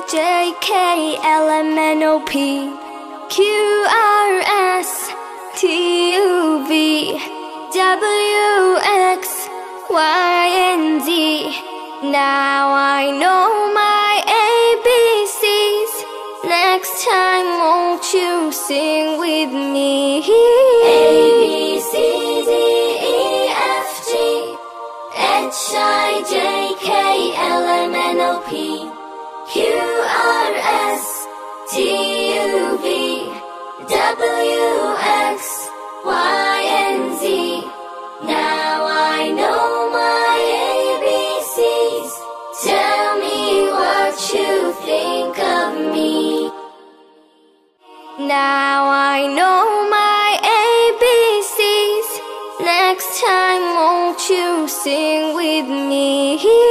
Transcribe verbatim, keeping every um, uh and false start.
J, K, L, M, N, O, P, Q, R, S, T, U, V, W, X, Y, and Z. Now I know my A B Cs. Next time won't you sing with me? A, B, C, D, E, F, G, H, I, J, K, L, M, N, O, P, Q, R, S, T, U, V, W, X, Y, and Z. Now I know my A B Cs. Tell me what you think of me. Now I know my A B Cs. Next time won't you sing with me?